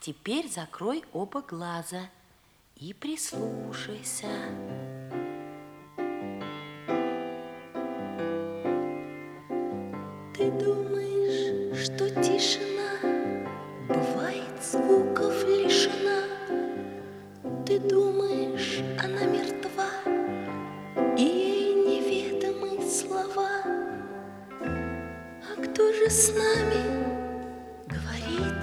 теперь закрой оба глаза и прислушайся. Ты думаешь, что тишина бывает звуков лишена? Ты думаешь, она мертва, и ей неведомы слова? А кто же с нами говорит,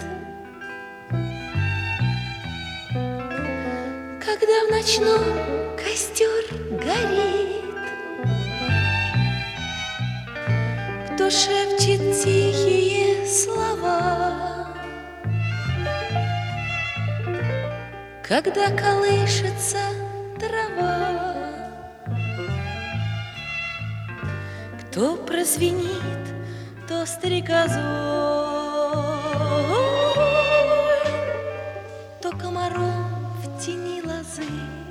когда в ночном костер горит? Кто шепчет тихие слова, когда колышется трава? Кто прозвенит, то стрекозой, то комаром в тени лозы.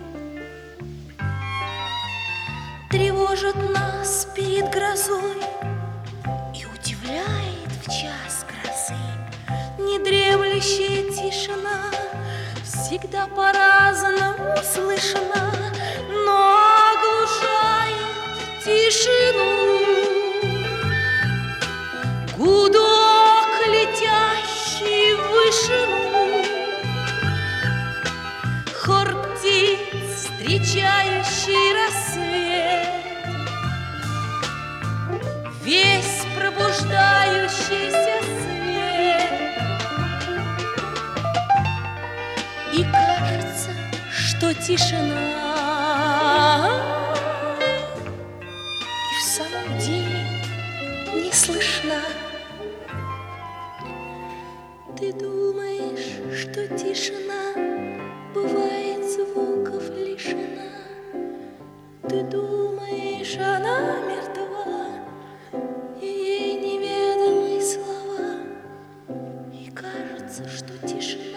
Тревожит нас перед грозой и удивляет в час грозы. Недремлющая тишина всегда по-разному слышна, но оглушает тишину гудок, летящий в вышину, хор птиц, встречающий рассвет, весь пробуждающийся свет. И кажется, что тишина и в самом деле не слышна. Ты думаешь, что тишина бывает звуков лишена? Ты думаешь, она мертва, и ей неведомы слова, и кажется, что тишина